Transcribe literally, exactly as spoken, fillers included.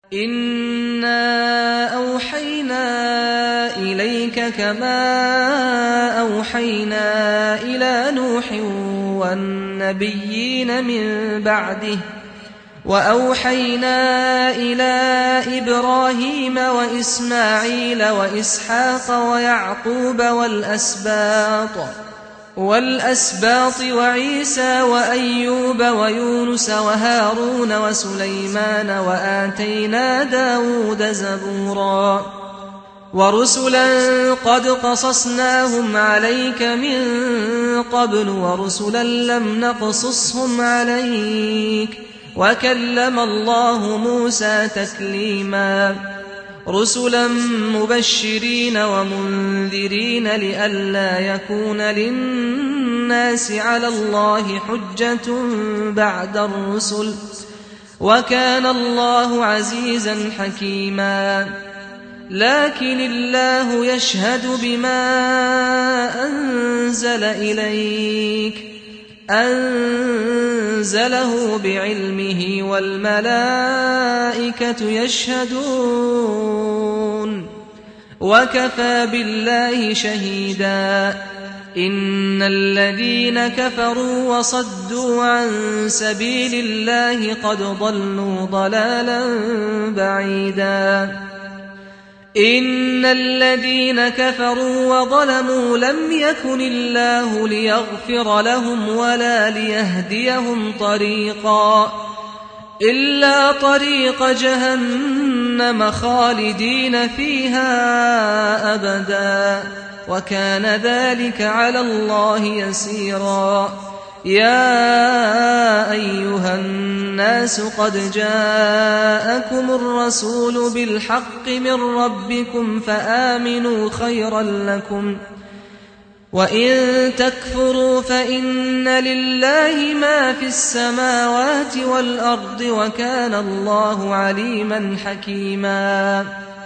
إِنَّا أَوْحَيْنَا إِلَيْكَ كَمَا أَوْحَيْنَا إِلَىٰ نُوحٍ وَالنَّبِيِّينَ مِن بَعْدِهِ وَأَوْحَيْنَا إِلَىٰ إِبْرَاهِيمَ وَإِسْمَاعِيلَ وَإِسْحَاقَ وَيَعْقُوبَ وَالْأَسْبَاطِ وَالْأَسْبَاطِ وَعِيسَىٰ وَأَيُّوبَ وَيُونُسَ وَهَارُونَ وَسُلَيْمَانَ وَآتَيْنَا دَاوُودَ زَبُورًا وَرُسُلًا قَدْ قَصَصْنَاهُمْ عَلَيْكَ مِن قَبْلُ وَرُسُلًا لَّمْ نَقْصُصْهُمْ عَلَيْكَ وَكَلَّمَ اللَّهُ مُوسَىٰ تَكْلِيمًا رُسُلًا مُّبَشِّرِينَ وَمُنذِرِينَ لِئَلَّا يَكُونَ لِلنَّاسِ عَلَى اللَّهِ حُجَّةٌ بَعْدَ الرُّسُلِ وَكَانَ اللَّهُ عَزِيزًا حَكِيمًا لكن الله يشهد بما أنزل إليك أنزله بعلمه والملائكة يشهدون وكفى بالله شهيدا إن الذين كفروا وصدوا عن سبيل الله قد ضلوا ضلالا بعيدا إن الذين كفروا وظلموا لم يكن الله ليغفر لهم ولا ليهديهم طريقا إلا طريق جهنم خالدين فيها أبدا وكان ذلك على الله يسيرا يا أيها الناس قد جاءكم الرسول بالحق من ربكم فآمنوا خيرا لكم وإن تكفروا فإن لله ما في السماوات والأرض وكان الله عليما حكيما